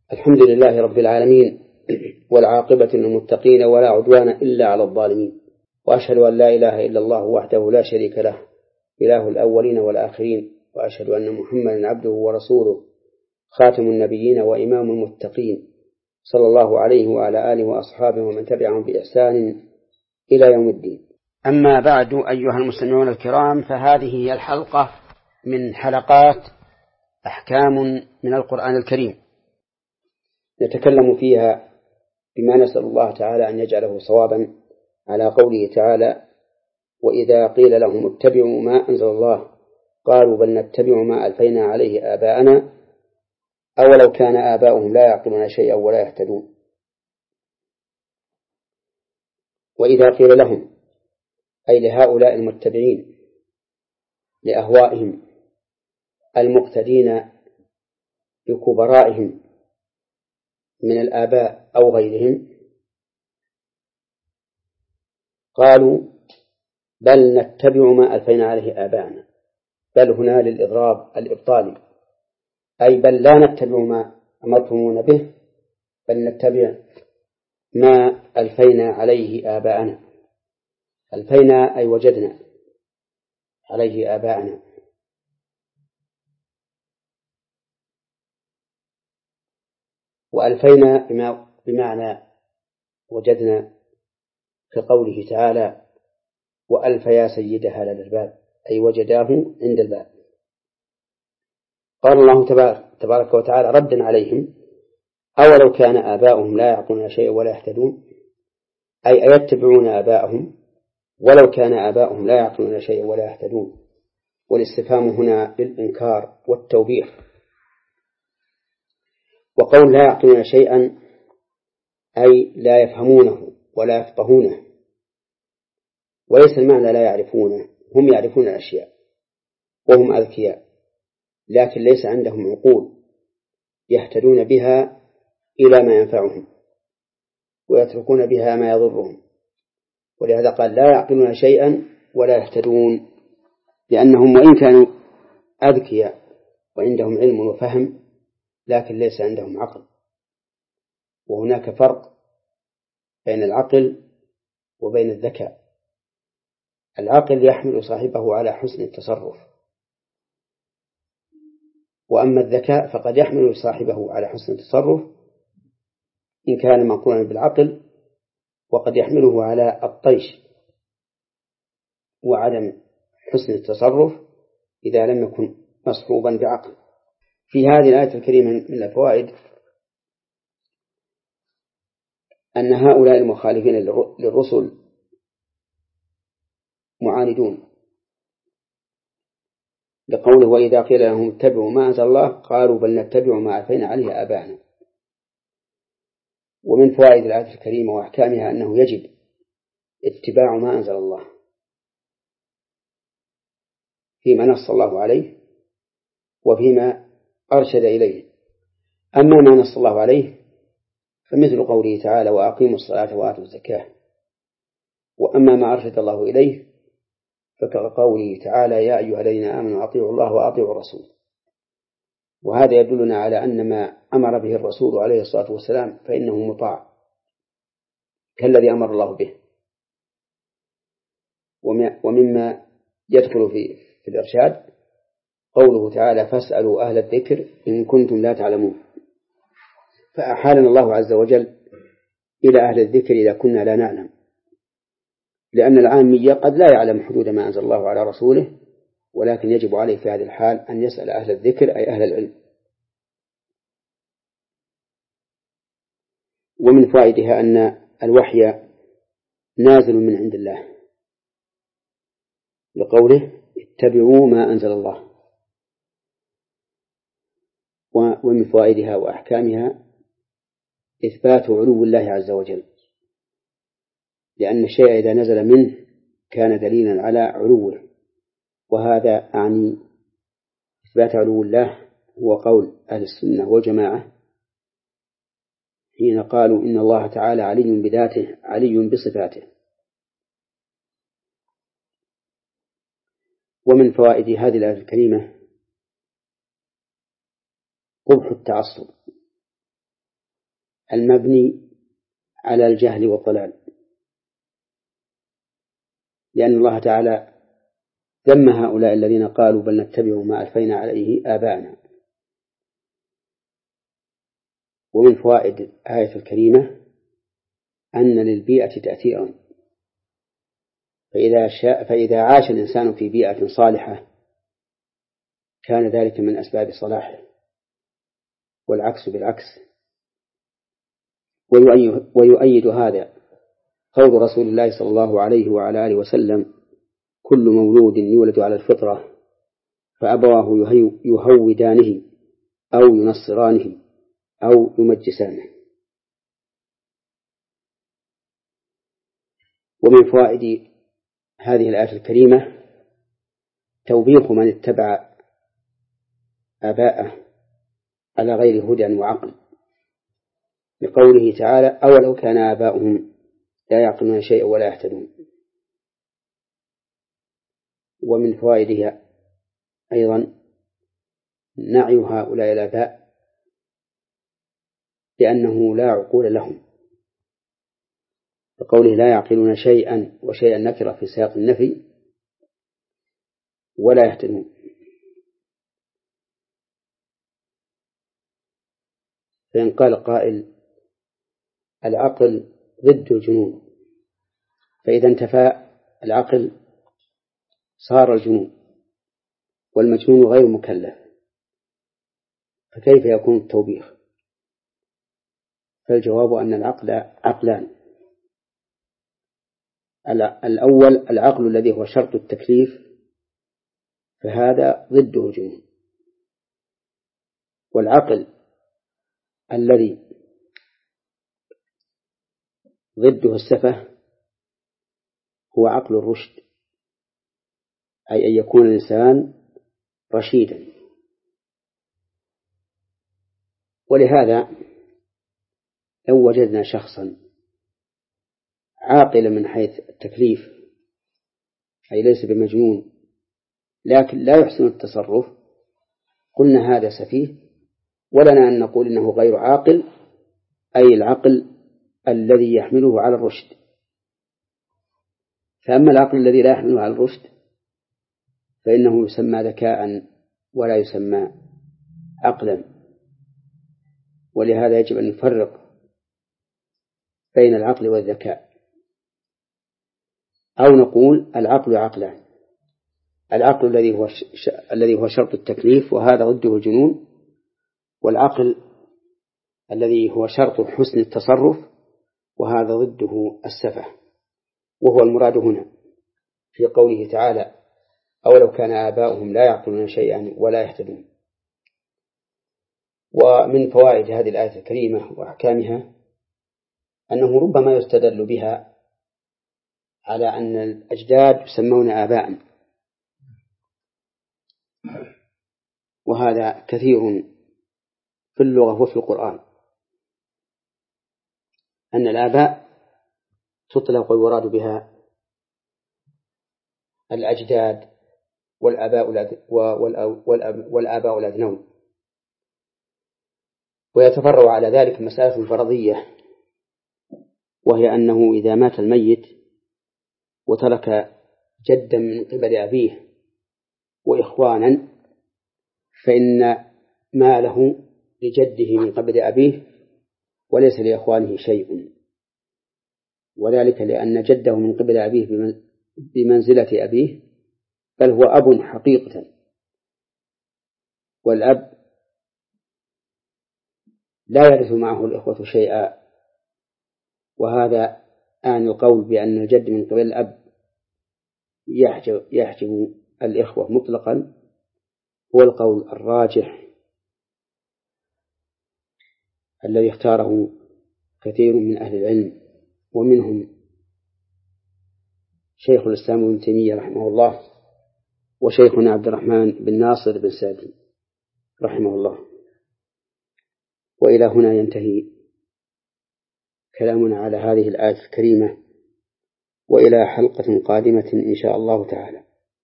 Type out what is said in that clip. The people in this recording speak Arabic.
الحمد لله رب العالمين، والعاقبة للمتقين، ولا عدوان إلا على الظالمين. وأشهد أن لا إله إلا الله وحده لا شريك له، إله الأولين والآخرين. وأشهد أن محمدا عبده ورسوله، خاتم النبيين وإمام المتقين، صلى الله عليه وعلى آله وأصحابه ومن تبعهم بإحسان إلى يوم الدين. أما بعد، أيها المستمعون الكرام، فهذه هي الحلقة من حلقات أحكام من القرآن الكريم، نتكلم فيها بما نسأل الله تعالى أن يجعله صوابا، على قوله تعالى: وإذا قيل لهم اتبعوا ما أنزل الله قالوا بل نتبع ما ألفينا عليه آباءنا أولو كان آباؤهم لا يعقلون شيئا ولا يهتدون. وإذا قيل لهم، أي لهؤلاء المتبعين لأهوائهم المقتدين بكبرائهم من الآباء أو غيرهم، قالوا بل نتبع ما ألفينا عليه آباءنا. بل هنا للإضراب الإبطالي، أي بل لا نتبع ما أمرتمون به، بل نتبع ما ألفينا عليه آباءنا. ألفينا أي وجدنا عليه آباءنا. وألفينا بمعنى وجدنا، كقوله تعالى: وألف يا سيدها لدى الباب، أي وجداه عند الباب. قال الله تبارك وتعالى ردا عليهم: أولو كان آباؤهم لا يعقلون شيئا ولا يهتدون، أي أيتبعون آباءهم ولو كان آباؤهم لا يعقلون شيئا ولا يهتدون. والاستفهام هنا للإنكار والتوبيخ. وقول لا يعقلون شيئا أي لا يفهمونه ولا يفقهونه، وليس المعنى لا يعرفونه، هم يعرفون الأشياء وهم أذكياء، لكن ليس عندهم عقول يهتدون بها إلى ما ينفعهم ويتركون بها ما يضرهم. ولهذا قال لا يعقلون شيئا ولا يهتدون، لأنهم وإن كانوا أذكياء وعندهم علم وفهم، لكن ليس عندهم عقل. وهناك فرق بين العقل وبين الذكاء. العقل يحمل صاحبه على حسن التصرف، وأما الذكاء فقد يحمل صاحبه على حسن التصرف إن كان مقرونا بالعقل، وقد يحمله على الطيش وعدم حسن التصرف إذا لم يكن مصحوبا بعقل. في هذه الآية الكريمة من الفوائد أن هؤلاء المخالفين للرسل معاندون، لقوله: وإذا قيل لهم اتبعوا ما أنزل الله قالوا بل نتبع ما ألفينا عليه آباءنا. ومن فوائد الآية الكريمة وأحكامها أنه يجب اتباع ما أنزل الله فيما نص الله عليه وفيما أرشد إليه. أما ما نص الله عليه فمثل قوله تعالى: وأقيموا الصلاة وآتوا الزكاة. وأما ما أرشد الله إليه فكقوله تعالى: يا أيها الذين آمنوا أطيعوا الله وأطيعوا الرسول. وهذا يدلنا على أن ما أمر به الرسول عليه الصلاة والسلام فإنه مطاع، كالذي أمر الله به. ومما يدخل في الإرشاد قوله تعالى: فاسألوا أهل الذكر إن كنتم لا تعلمون. فأحالنا الله عز وجل إلى أهل الذكر إذا كنا لا نعلم، لأن العامي قد لا يعلم حدود ما أنزل الله على رسوله، ولكن يجب عليه في هذه الحال أن يسأل أهل الذكر أي أهل العلم. ومن فوائدها أن الوحي نازل من عند الله، لقوله: اتبعوا ما أنزل الله. ومن فوائدها وأحكامها إثبات علو الله عز وجل، لأن الشيء إذا نزل منه كان دليلا على علوه. وهذا أعني إثبات علو الله هو قول أهل السنة والجماعة حين قالوا إن الله تعالى علي بذاته علي بصفاته. ومن فوائد هذه الآية الكريمة قبح التعصب المبني على الجهل والضلال، لأن الله تعالى ذم هؤلاء الذين قالوا بل نتبع ما ألفينا عليه آباءنا. ومن فوائد الآية الكريمة أن للبيئة تأثيرا، فإذا عاش الإنسان في بيئة صالحة كان ذلك من أسباب صلاحه، والعكس بالعكس. ويؤيد هذا قول رسول الله صلى الله عليه وعلى آله وسلم: كل مولود يولد على الفطرة فأبواه يهودانه أو ينصرانه أو يمجسانه. ومن فوائد هذه الآية الكريمة توبيخ من اتبع آباءه على غير هدى وعقل، لقوله تعالى: أولو كان آباؤهم لا يعقلون شيئا ولا يهتدون. ومن فوائدها أيضا نعي هؤلاء الآباء لأنه لا عقول لهم، فقوله لا يعقلون شيئا وشيئا نكرة في سياق النفي ولا يهتدون. فإن قال قائل: العقل ضد الجنون، فإذا انتفى العقل صار الجنون، والمجنون غير مكلف، فكيف يكون التوبيخ؟ فالجواب أن العقل عقلان: الأول العقل الذي هو شرط التكليف، فهذا ضده الجنون، والعقل الذي ضده السفه هو عقل الرشد، أي أن يكون الإنسان رشيدا. ولهذا لو وجدنا شخصا عاقلا من حيث التكليف، أي ليس بمجنون لكن لا يحسن التصرف، قلنا هذا سفيه، ولنا أن نقول إنه غير عاقل، أي العقل الذي يحمله على الرشد. فأما العقل الذي لا يحمله على الرشد فإنه يسمى ذكاء ولا يسمى عقلا. ولهذا يجب أن نفرق بين العقل والذكاء، أو نقول العقل عقلان: العقل الذي هو شرط التكليف وهذا ضده الجنون، والعقل الذي هو شرط حسن التصرف وهذا ضده السفه، وهو المراد هنا في قوله تعالى: أولو كان آباؤهم لا يعقلون شيئا ولا يهتدون. ومن فوائد هذه الآية الكريمة وأحكامها أنه ربما يستدل بها على أن الأجداد يسمون آباء، وهذا كثير في اللغة وفي القرآن، أن الآباء تطلق ويراد بها الأجداد والآباء الأدنون. ويتفرع على ذلك مسألة فرضية، وهي أنه إذا مات الميت وترك جدا من قبل أبيه وإخوانا فإن ماله لجده من قبل أبيه وليس لإخوانه شيء، وذلك لأن جده من قبل أبيه بمنزلة أبيه، بل هو أب حقيقة، والأب لا يرث معه الإخوة شيئا. وهذا آن القول بأن الجد من قبل الأب يحجب الإخوة مطلقا هو القول الراجح الذي اختاره كثير من أهل العلم، ومنهم شيخ الإسلام ابن تيمية رحمه الله، وشيخنا عبد الرحمن بن ناصر بن سعدي رحمه الله. وإلى هنا ينتهي كلامنا على هذه الآية الكريمة، وإلى حلقة قادمة إن شاء الله تعالى.